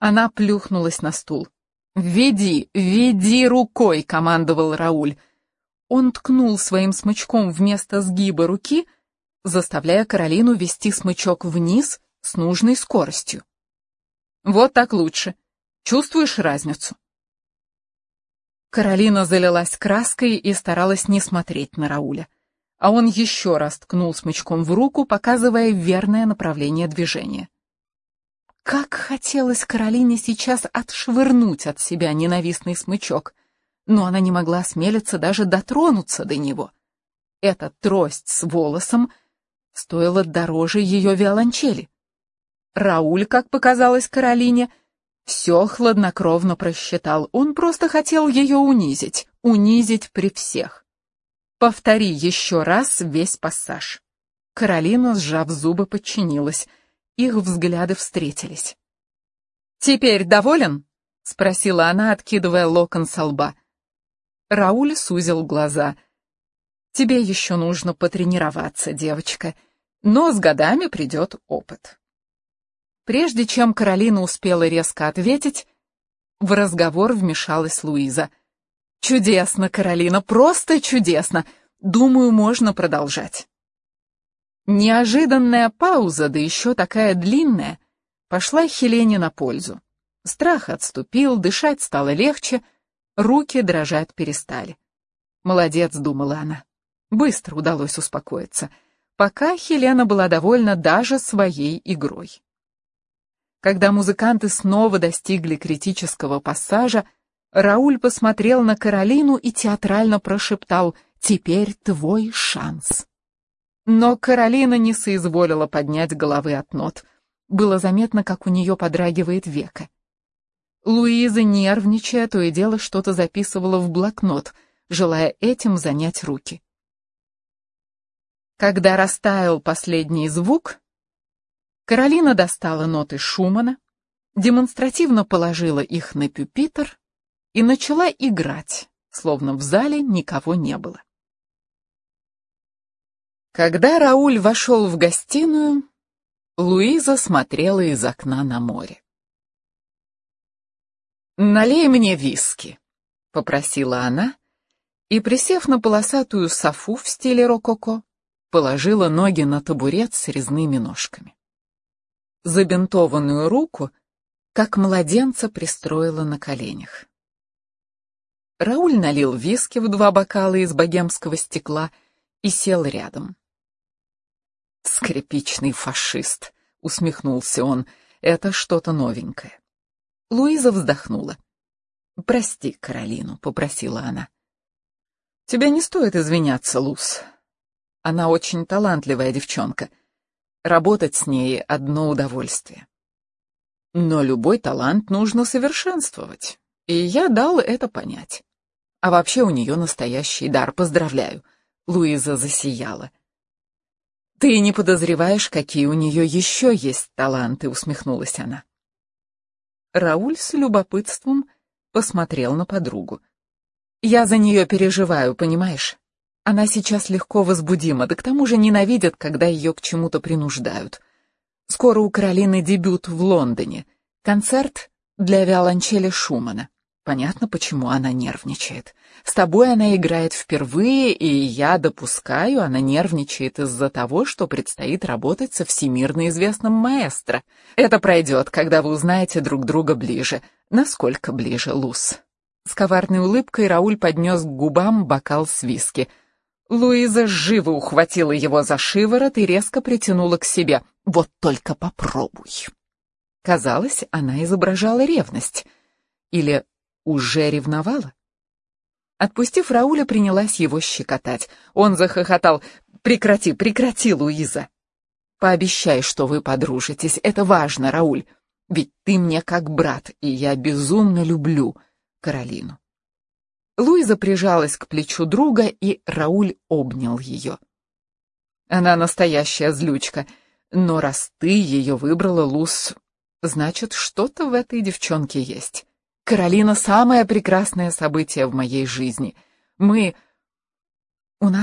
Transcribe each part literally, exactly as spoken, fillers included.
Она плюхнулась на стул. «Веди, веди рукой!» — командовал Рауль. Он ткнул своим смычком вместо сгиба руки, заставляя Каролину вести смычок вниз с нужной скоростью. «Вот так лучше. Чувствуешь разницу?» Каролина залилась краской и старалась не смотреть на Рауля. А он еще раз ткнул смычком в руку, показывая верное направление движения. Как хотелось Каролине сейчас отшвырнуть от себя ненавистный смычок, но она не могла осмелиться даже дотронуться до него. Эта трость с волосом стоила дороже ее виолончели. Рауль, как показалось Каролине, все хладнокровно просчитал. Он просто хотел ее унизить, унизить при всех. «Повтори еще раз весь пассаж». Каролина, сжав зубы, подчинилась. Их взгляды встретились. «Теперь доволен?» — спросила она, откидывая локон со лба. Рауль сузил глаза. «Тебе еще нужно потренироваться, девочка, но с годами придет опыт». Прежде чем Каролина успела резко ответить, в разговор вмешалась Луиза. «Чудесно, Каролина, просто чудесно! Думаю, можно продолжать». Неожиданная пауза, да еще такая длинная, пошла Хелене на пользу. Страх отступил, дышать стало легче, руки дрожать перестали. «Молодец», — думала она. Быстро удалось успокоиться. Пока Хелена была довольна даже своей игрой. Когда музыканты снова достигли критического пассажа, Рауль посмотрел на Каролину и театрально прошептал: «Теперь твой шанс». Но Каролина не соизволила поднять головы от нот. Было заметно, как у нее подрагивает веко. Луиза, нервничая, то и дело что-то записывала в блокнот, желая этим занять руки. Когда растаял последний звук, Каролина достала ноты Шумана, демонстративно положила их на пюпитр и начала играть, словно в зале никого не было. Когда Рауль вошел в гостиную, Луиза смотрела из окна на море. «Налей мне виски», — попросила она, и, присев на полосатую софу в стиле рококо, положила ноги на табурет с резными ножками. Забинтованную руку, как младенца, пристроила на коленях. Рауль налил виски в два бокала из богемского стекла и сел рядом. «Скрипичный фашист», — усмехнулся он, — «это что-то новенькое». Луиза вздохнула. «Прости Каролину», — попросила она. «Тебе не стоит извиняться, Луз. Она очень талантливая девчонка. Работать с ней — одно удовольствие. Но любой талант нужно совершенствовать, и я дал это понять. А вообще у нее настоящий дар, поздравляю». Луиза засияла. «Ты не подозреваешь, какие у нее еще есть таланты», — усмехнулась она. Рауль с любопытством посмотрел на подругу. «Я за нее переживаю, понимаешь? Она сейчас легко возбудима, да к тому же ненавидит, когда ее к чему-то принуждают. Скоро у Каролины дебют в Лондоне, концерт для виолончели Шумана. Понятно, почему она нервничает. С тобой она играет впервые, и я допускаю, она нервничает из-за того, что предстоит работать со всемирно известным маэстро. Это пройдет, когда вы узнаете друг друга ближе. Насколько ближе, Луз?» С коварной улыбкой Рауль поднес к губам бокал с виски. Луиза живо ухватила его за шиворот и резко притянула к себе. «Вот только попробуй». Казалось, она изображала ревность. Или уже ревновала? Отпустив Рауля, принялась его щекотать. Он захохотал. «Прекрати, прекрати, Луиза! Пообещай, что вы подружитесь. Это важно, Рауль. Ведь ты мне как брат, и я безумно люблю Каролину». Луиза прижалась к плечу друга, и Рауль обнял ее. «Она настоящая злючка, но раз ты ее выбрала, Луз, значит, что-то в этой девчонке есть. Каролина — самое прекрасное событие в моей жизни. Мы... У нас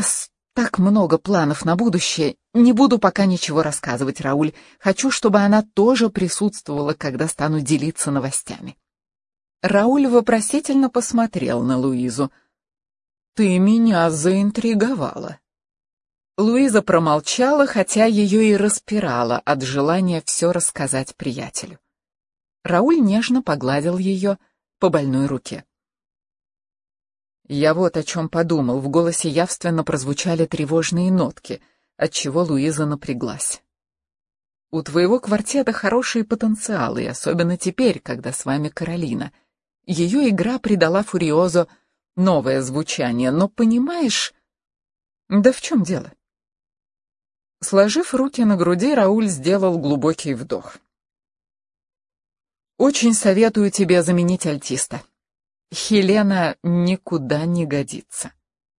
Так много планов на будущее. Не буду пока ничего рассказывать, Рауль. Хочу, чтобы она тоже присутствовала, когда стану делиться новостями. Рауль вопросительно посмотрел на Луизу. «Ты меня заинтриговала». Луиза промолчала, хотя ее и распирало от желания все рассказать приятелю. Рауль нежно погладил ее по больной руке. «Я вот о чем подумал», — в голосе явственно прозвучали тревожные нотки, отчего Луиза напряглась. «У твоего квартета хорошие потенциалы, особенно теперь, когда с вами Каролина. Ее игра придала Фуриозо новое звучание, но понимаешь...» «Да в чем дело?» Сложив руки на груди, Рауль сделал глубокий вдох. «Очень советую тебе заменить альтиста. Хелена никуда не годится».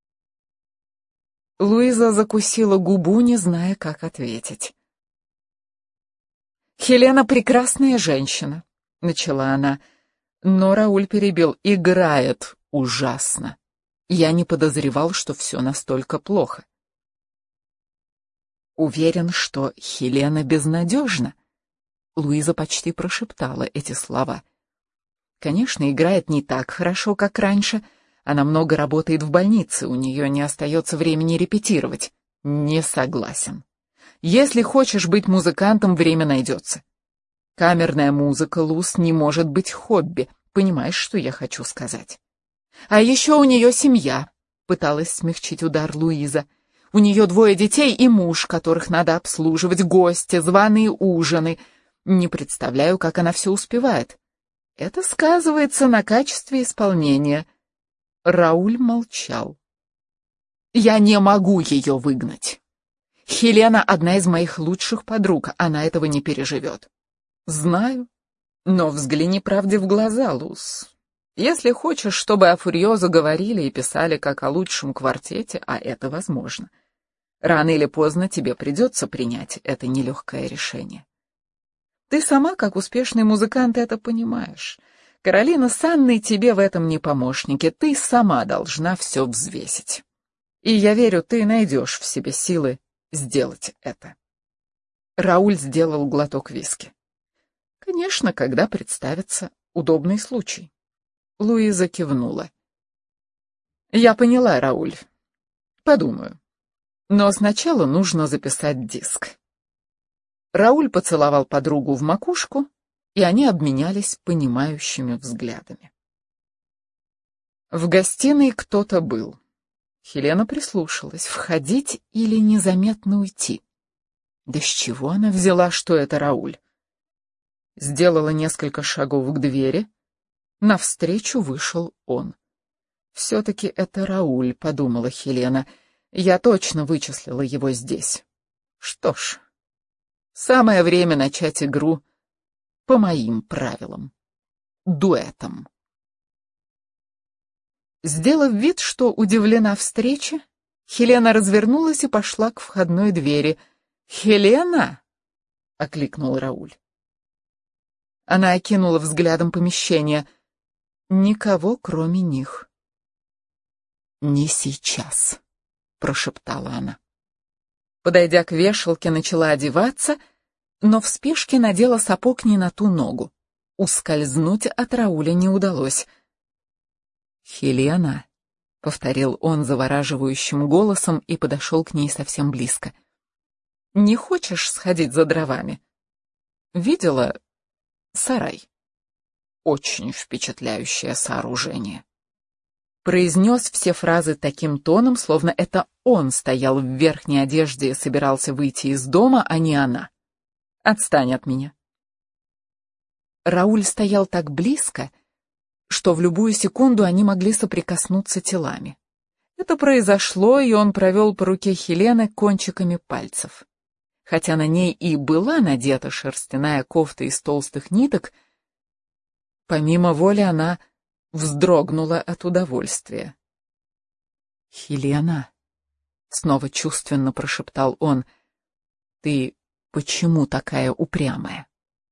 Луиза закусила губу, не зная, как ответить. «Хелена прекрасная женщина», — начала она, но Рауль перебил. «Играет ужасно. Я не подозревал, что все настолько плохо». «Уверен, что Хелена безнадежна», — Луиза почти прошептала эти слова. «Конечно, играет не так хорошо, как раньше. Она много работает в больнице, у нее не остается времени репетировать». «Не согласен. Если хочешь быть музыкантом, время найдется. Камерная музыка, Луз, не может быть хобби. Понимаешь, что я хочу сказать?» «А еще у нее семья», — пыталась смягчить удар Луиза. «У нее двое детей и муж, которых надо обслуживать, гости, званые ужины. Не представляю, как она все успевает. Это сказывается на качестве исполнения». Рауль молчал. «Я не могу ее выгнать. Хелена одна из моих лучших подруг, она этого не переживет». «Знаю, но взгляни правде в глаза, Луз. Если хочешь, чтобы о Фуриозо говорили и писали как о лучшем квартете, а это возможно, рано или поздно тебе придется принять это нелегкое решение. Ты сама, как успешный музыкант, это понимаешь. Каролина с Анной тебе в этом не помощники, ты сама должна все взвесить. И я верю, ты найдешь в себе силы сделать это». Рауль сделал глоток виски. «Конечно, когда представится удобный случай». Луиза кивнула. «Я поняла, Рауль. Подумаю. Но сначала нужно записать диск». Рауль поцеловал подругу в макушку, и они обменялись понимающими взглядами. В гостиной кто-то был. Хелена прислушалась, входить или незаметно уйти. Да с чего она взяла, что это Рауль? Сделала несколько шагов к двери. Навстречу вышел он. «Все-таки это Рауль», — подумала Хелена. «Я точно вычислила его здесь. Что ж, самое время начать игру по моим правилам. Дуэтом». Сделав вид, что удивлена встрече, Хелена развернулась и пошла к входной двери. «Хелена!» — окликнул Рауль. Она окинула взглядом помещение. Никого, кроме них. «Не сейчас», — прошептала она. Подойдя к вешалке, начала одеваться, но в спешке надела сапог не на ту ногу. Ускользнуть от Рауля не удалось. «Хелена», — повторил он завораживающим голосом и подошел к ней совсем близко. «Не хочешь сходить за дровами? Видела сарай? Очень впечатляющее сооружение». Произнес все фразы таким тоном, словно это он стоял в верхней одежде и собирался выйти из дома, а не она. «Отстань от меня». Рауль стоял так близко, что в любую секунду они могли соприкоснуться телами. Это произошло, и он провел по руке Хелены кончиками пальцев. Хотя на ней и была надета шерстяная кофта из толстых ниток, помимо воли она вздрогнула от удовольствия. «Хелена», — снова чувственно прошептал он, — «ты почему такая упрямая?»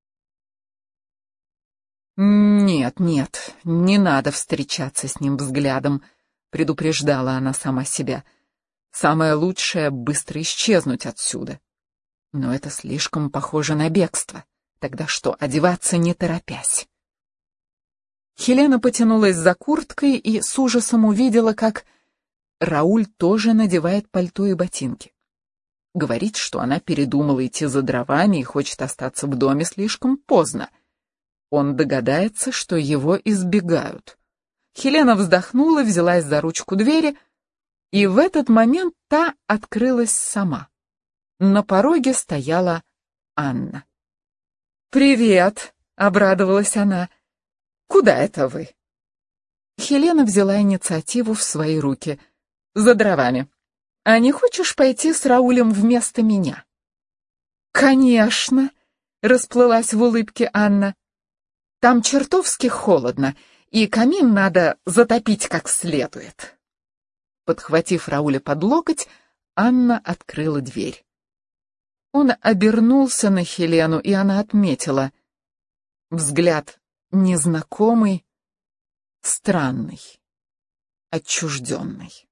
«Нет, нет, не надо встречаться с ним взглядом», — предупреждала она сама себя. Самое лучшее — быстро исчезнуть отсюда. Но это слишком похоже на бегство. Тогда что, одеваться не торопясь? Хелена потянулась за курткой и с ужасом увидела, как Рауль тоже надевает пальто и ботинки. Говорит, что она передумала идти за дровами и хочет остаться в доме слишком поздно. Он догадается, что его избегают. Хелена вздохнула, взялась за ручку двери, и в этот момент та открылась сама. На пороге стояла Анна. «Привет!» — обрадовалась она. «Куда это вы?» Хелена взяла инициативу в свои руки. «За дровами. А не хочешь пойти с Раулем вместо меня?» «Конечно!» — расплылась в улыбке Анна. «Там чертовски холодно, и камин надо затопить как следует». Подхватив Рауля под локоть, Анна открыла дверь. Он обернулся на Хелену, и она отметила. Взгляд незнакомый, странный, отчужденный.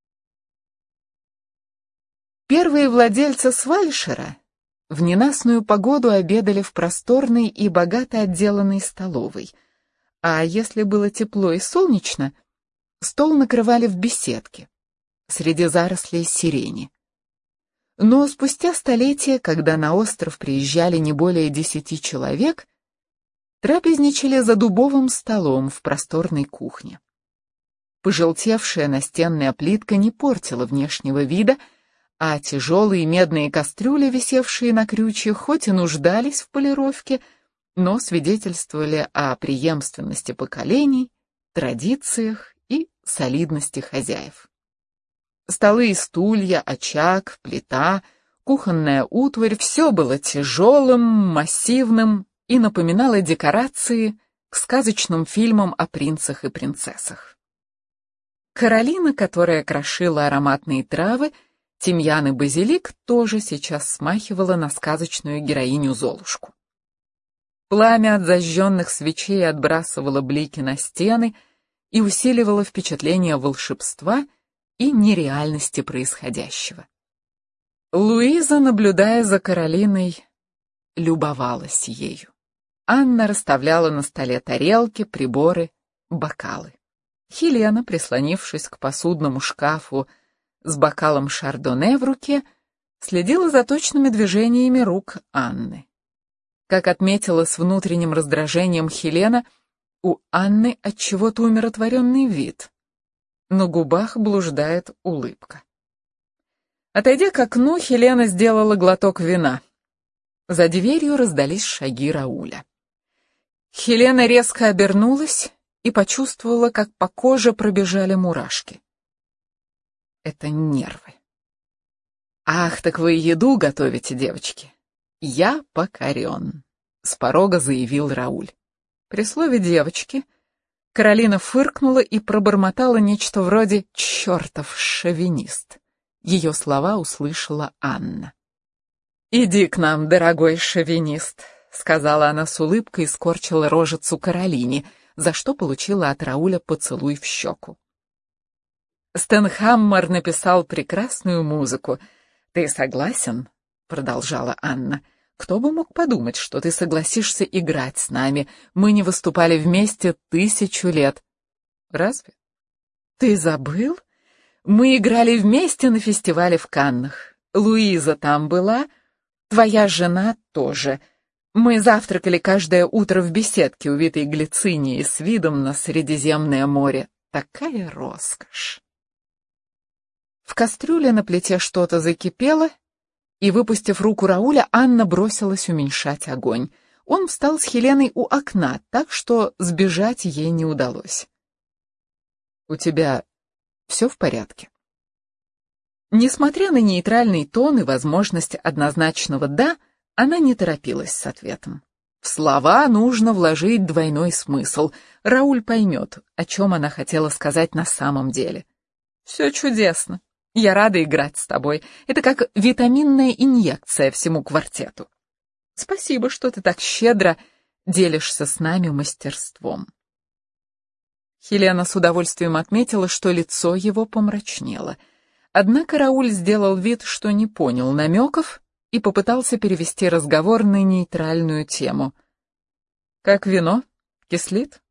Первые владельцы Свальшера в ненастную погоду обедали в просторной и богато отделанной столовой, а если было тепло и солнечно, стол накрывали в беседке, среди зарослей сирени. Но спустя столетия, когда на остров приезжали не более десяти человек, трапезничали за дубовым столом в просторной кухне. Пожелтевшая настенная плитка не портила внешнего вида, а тяжелые медные кастрюли, висевшие на крючьях, хоть и нуждались в полировке, но свидетельствовали о преемственности поколений, традициях и солидности хозяев. Столы и стулья, очаг, плита, кухонная утварь — все было тяжелым, массивным и напоминало декорации к сказочным фильмам о принцах и принцессах. Каролина, которая крошила ароматные травы, тимьян и базилик, тоже сейчас смахивала на сказочную героиню Золушку. Пламя от зажженных свечей отбрасывало блики на стены и усиливало впечатление волшебства и нереальности происходящего. Луиза, наблюдая за Каролиной, любовалась ею. Анна расставляла на столе тарелки, приборы, бокалы. Хелена, прислонившись к посудному шкафу с бокалом шардоне в руке, следила за точными движениями рук Анны. Как отметила с внутренним раздражением Хелена, у Анны отчего-то умиротворенный вид. На губах блуждает улыбка. Отойдя к окну, Хелена сделала глоток вина. За дверью раздались шаги Рауля. Хелена резко обернулась и почувствовала, как по коже пробежали мурашки. Это нервы. «Ах, так вы еду готовите, девочки?» «Я покорен», — с порога заявил Рауль. При слове «девочки» Каролина фыркнула и пробормотала нечто вроде «чертов шовинист». Ее слова услышала Анна. «Иди к нам, дорогой шовинист», — сказала она с улыбкой и скорчила рожицу Каролине, за что получила от Рауля поцелуй в щеку. «Стэн Хаммер написал прекрасную музыку. Ты согласен?» — продолжала Анна. «Кто бы мог подумать, что ты согласишься играть с нами? Мы не выступали вместе тысячу лет». «Разве? Ты забыл? Мы играли вместе на фестивале в Каннах. Луиза там была, твоя жена тоже. Мы завтракали каждое утро в беседке, увитой глицинией, с видом на Средиземное море. Такая роскошь!» В кастрюле на плите что-то закипело, и, выпустив руку Рауля, Анна бросилась уменьшать огонь. Он встал с Хеленой у окна, так что сбежать ей не удалось. «У тебя все в порядке?» Несмотря на нейтральный тон и возможность однозначного «да», она не торопилась с ответом. В слова нужно вложить двойной смысл. Рауль поймет, о чем она хотела сказать на самом деле. «Все чудесно. Я рада играть с тобой. Это как витаминная инъекция всему квартету. Спасибо, что ты так щедро делишься с нами мастерством». Хелена с удовольствием отметила, что лицо его помрачнело. Однако Рауль сделал вид, что не понял намеков, и попытался перевести разговор на нейтральную тему. «Как вино? Кислит?»